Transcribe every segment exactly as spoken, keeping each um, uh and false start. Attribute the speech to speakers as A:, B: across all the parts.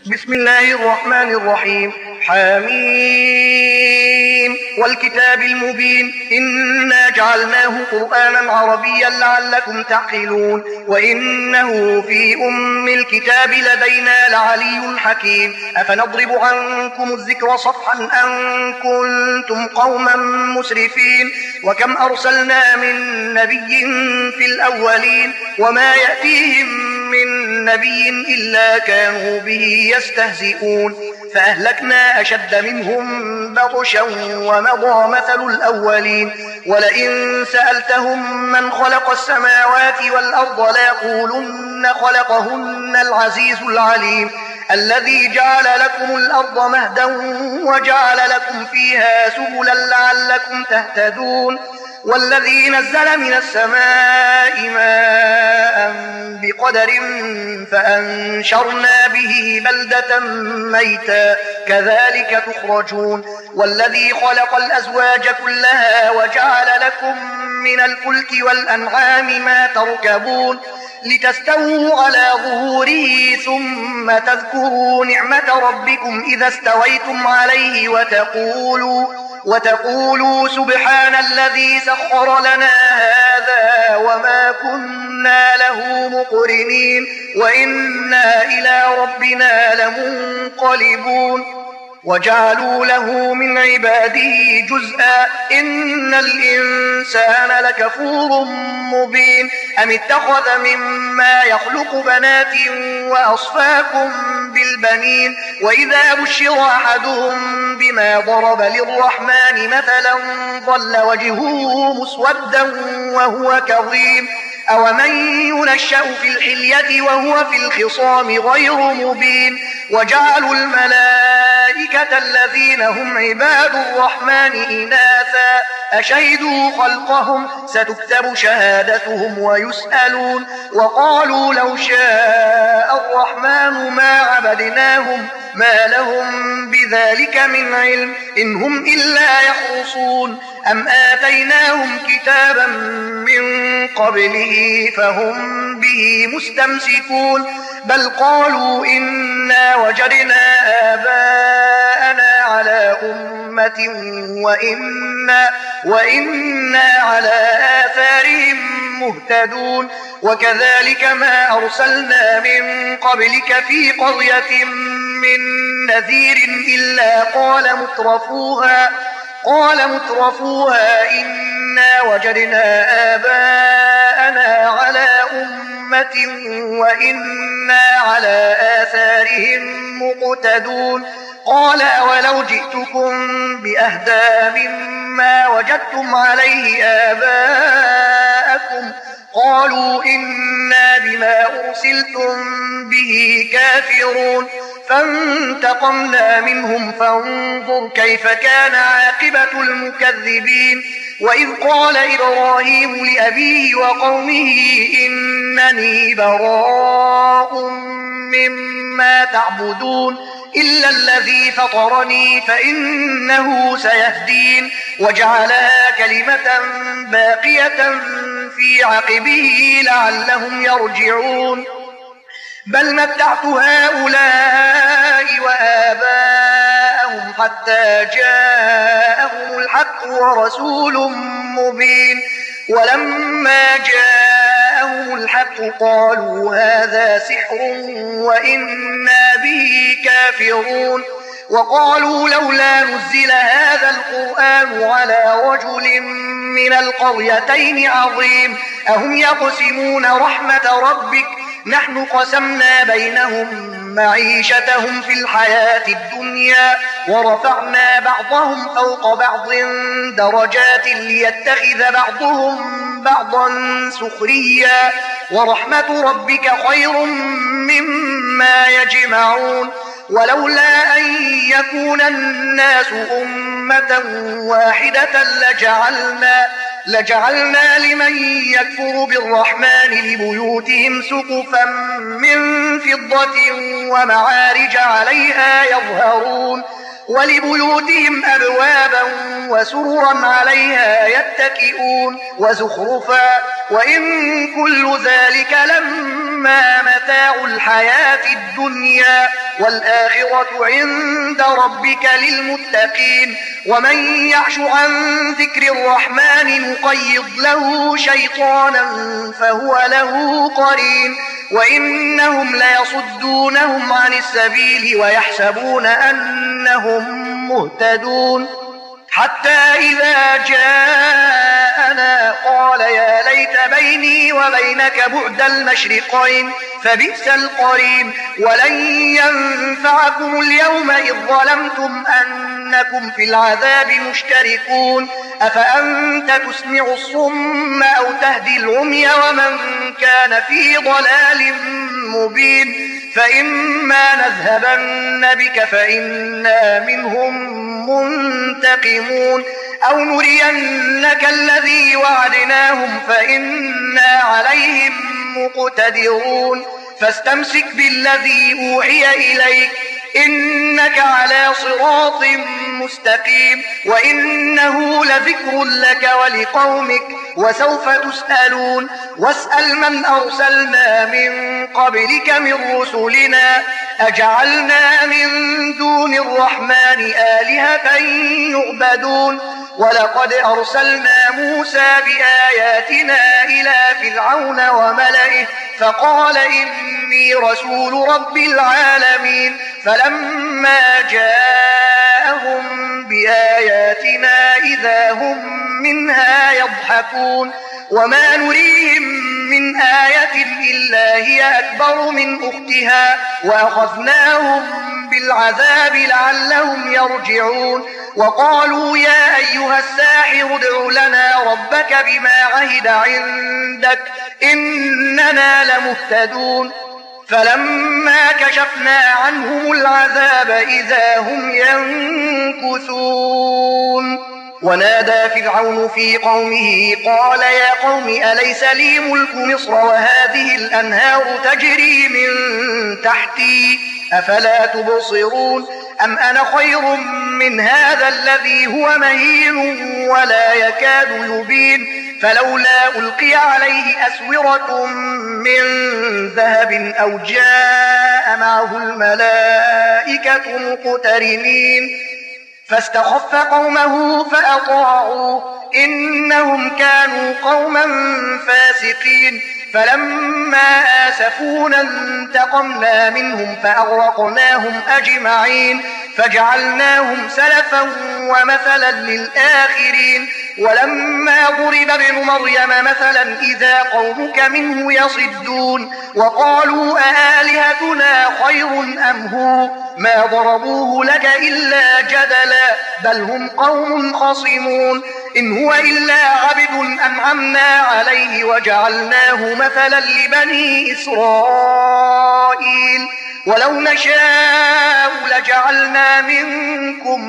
A: بسم الله الرحمن الرحيم. حميم والكتاب المبين إنا جعلناه قرآنا عربيا لعلكم تعقلون وإنه في أم الكتاب لدينا لعلي حكيم. أفنضرب عنكم الذكر صفحا أن كنتم قوما مسرفين وكم أرسلنا من نبي في الأولين وما يأتيهم من نبي إلا كانوا به يستهزئون فأهلكنا أشد منهم بطشا ومضى مثل الأولين. ولئن سألتهم من خلق السماوات والأرض ليقولن خلقهن العزيز العليم الذي جعل لكم الأرض مهدا وجعل لكم فيها سبلا لعلكم تهتدون والذي نزل من السماء ماء بقدر فأنشرنا به بلدة ميتا كذلك تخرجون والذي خلق الأزواج كلها وجعل لكم من الفلك والأنعام ما تركبون لتستووا على ظهوره ثم تذكروا نعمة ربكم إذا استويتم عليه وتقولوا وتقولوا سبحان الذي سخر لنا هذا وما كنا له مقرنين وإنا إلى ربنا لمنقلبون. وجعلوا له من عباده جزءا إن الإنسان لكفور مبين. أم اتخذ مما يخلق بنات وأصفاكم بالبنين وإذا بشر أحدهم بما ضرب للرحمن مثلا ظل وجهه مسودا وهو كظيم أومن ينشأ في الحلية وهو في الخصام غير مبين. وجعلوا الملائكة الذين هم عباد الرحمن إناثا أشهدوا خلقهم ستكتب شهادتهم ويسألون وقالوا لو شاء الرحمن ما عبدناهم ما لهم بذلك من علم إن هم إلا يخرصون أم آتيناهم كتابا من قبله فهم به مستمسكون بل قالوا إنا وجدنا آباءنا على أمة وإنا, وإنا على آثارهم مهتدون وكذلك ما أرسلنا من قبلك في قرية من نذير إلا قال مترفوها قال مترفوها إنا وجدنا آباءنا على أمة وإنا على آثارهم مقتدون قال أولو جئتكم بأهدى مما وجدتم عليه آباءكم قالوا إنا بما أرسلتم به كافرون فانتقمنا منهم فانظر كيف كان عاقبة المكذبين. وإذ قال إبراهيم لأبيه وقومه إنني براء مما تعبدون إلا الذي فطرني فإنه سيهدين وجعلها كلمة باقية في عقبه لعلهم يرجعون بل متعت هؤلاء وآباءهم حتى جاءهم الحق ورسول مبين ولما جاءهم الحق قالوا هذا سحر وإنا به كافرون وقالوا لولا نزل هذا القرآن على رجل من القريتين عظيم أهم يقسمون رحمة ربك نحن قسمنا بينهم معيشتهم في الحياة الدنيا ورفعنا بعضهم فوق بعض درجات ليتخذ بعضهم بعضا سخريا ورحمة ربك خير مما يجمعون ولولا أن يكون الناس أمة واحدة لجعلنا لجعلنا لمن يكفر بالرحمن لبيوتهم سقفا من فضة ومعارج عليها يظهرون ولبيوتهم أبوابا وسررا عليها يتكئون وزخرفا وإن كل ذلك لما متاع الحياة الدنيا والآخرة عند ربك للمتقين ومن يعش عن ذكر الرحمن نقيض له شيطانا فهو له قرين وإنهم ليصدونهم عن السبيل ويحسبون أنهم مهتدون حتى إذا جاءنا قال يا ليت بيني وبينك بعد المشرقين فبئس القرين ولن ينفعكم اليوم إذ ظلمتم أنكم في العذاب مشتركون أفأنت تسمع الصم أو تهدي العمي ومن كان في ضلال مبين فإما نذهبن بك فإنا منهم منتقمون أو نرينك الذي وعدناهم فإنا عليهم مقتدرون فاستمسك بالذي أوحي إليك إنك على صراط مستقيم وإنه لذكر لك ولقومك وسوف تسألون واسأل من أرسلنا من قبلك من رسلنا أجعلنا من دون الرحمن آلهة يعبدون ولقد أرسلنا موسى بآياتنا إلى فرعون وملئه فقال إني رسول رب العالمين فلما جاءهم بآياتنا إذا هم منها يضحكون وما نريهم من آية إلا هي أكبر من أختها وأخذناهم بالعذاب لعلهم يرجعون وقالوا يا أيها الساحر ادع لنا ربك بما عهد عندك إننا لمهتدون فلما كشفنا عنهم العذاب إذا هم ينكثون ونادى فرعون في قومه قال يا قوم أليس لي ملك مصر وهذه الأنهار تجري من تحتي أفلا تبصرون أم أنا خير من هذا الذي هو مهين ولا يكاد يبين فلولا ألقي عليه أسورة من ذهب أو جاء معه الملائكة مقترنين فاستخف قومه فأطاعوه إنهم كانوا قوما فاسقين فلما آسفونا انتقمنا منهم فأغرقناهم أجمعين فجعلناهم سلفا ومثلا للآخرين ولما ضرب ابن مريم مثلا إذا قومك منه يصدون وقالوا أآلهتنا خير أم هو ما ضربوه لك إلا جدلا بل هم قوم خصمون إن هو إلا عبد أنعمنا عليه وجعلناه مثلا لبني إسرائيل ولو نشاء لجعلنا منكم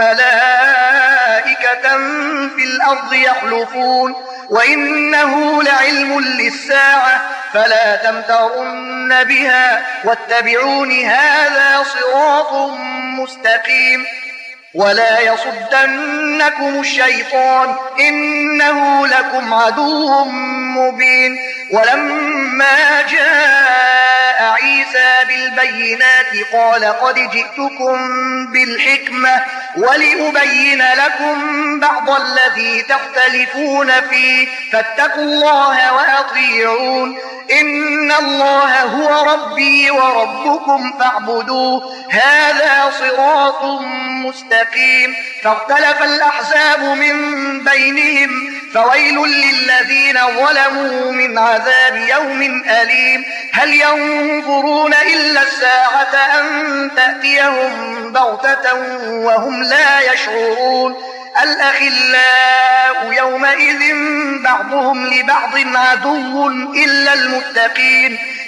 A: ملائكة في الأرض يخلفون وإنه لعلم للساعة فلا تمترن بها واتبعون هذا صراط مستقيم ولا يصدنكم الشيطان إنه لكم عدو مبين ولما جاء عيسى بالبينات قال قد جئتكم بالحكمة ولأبين لكم بعض الذي تختلفون فيه فاتقوا الله وأطيعون إن الله هو ربي وربكم فاعبدوه هذا صراط مستقيم فاختلف الأحزاب من بينهم فويل للذين ظلموا من عذاب يوم أليم هل ينظرون إلا الساعة أن تأتيهم بغتة وهم لا يشعرون الأخلاء يومئذ بعضهم لبعض عدو إلا المتقين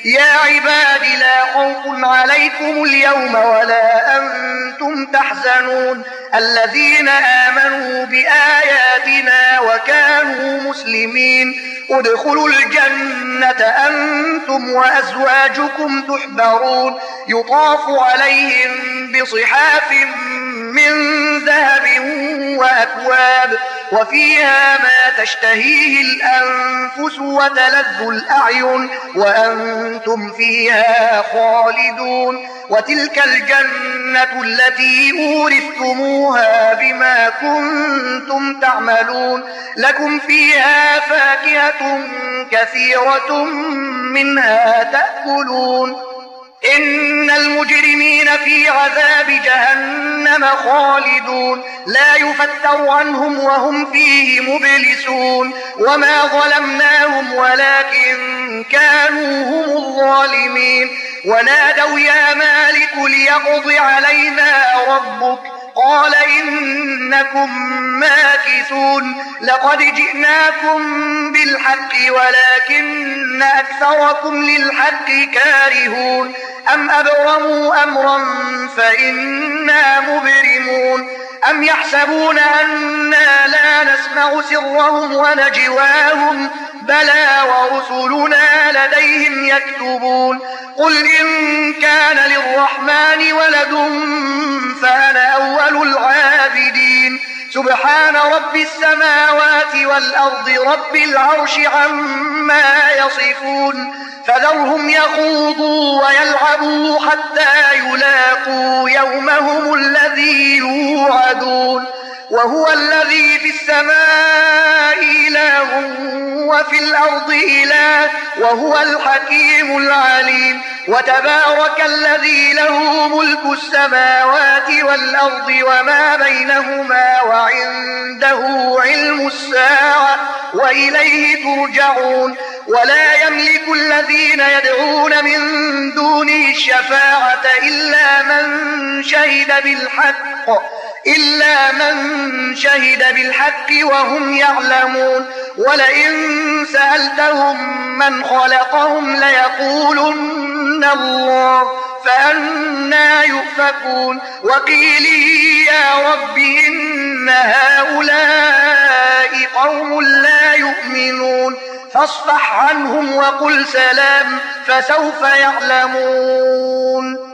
A: يا عباد لا خوف عليكم اليوم ولا أنتم تحزنون الذين آمنوا بآياتنا وكانوا مسلمين ادخلوا الجنة أنتم وأزواجكم تحبرون يطاف عليهم بصحاف من ذهب وأكواب وفيها ما تشتهيه الأنفس وتلذ الأعين وأنتم فيها خالدون وتلك الجنة التي أورثتموها بما كنتم تعملون لكم فيها فاكهة كثيرة منها تأكلون إن المجرمين في عذاب جهنم خالدون لا يفتر عنهم وهم فيه مبلسون وما ظلمناهم ولكن كانوا هم الظالمين ونادوا يا مالك ليقض علينا ربك قال إنكم ماكثون لقد جئناكم بالحق ولكن أكثركم للحق كارهون أم أبرموا أمرا فإنا مبرمون أم يحسبون أنا لا نسمع سرهم ونجواهم بلى ورسلنا لديهم يكتبون قل إن كان للرحمن ولد فأنا أول العابدين سبحان رب السماوات والأرض رب العرش عما يصفون فذرهم يخوضوا ويلعبوا حتى يلاقوا يومهم الذي يوعدون وهو الذي في السماء إله وفي الأرض إله وهو الحكيم العليم وتبارك الذي له ملك السماوات والأرض وما بينهما وعنده علم الساعة وإليه ترجعون ولا يملك الذين يدعون من دونه الشفاعة إلا من شهد بالحق إلا من شهد بالحق وهم يعلمون ولئن سألتهم من خلقهم ليقولن الله فأنى يؤفكون وقيله يا رب إن هؤلاء قوم لا يؤمنون فاصفح عنهم وقل سلام فسوف يعلمون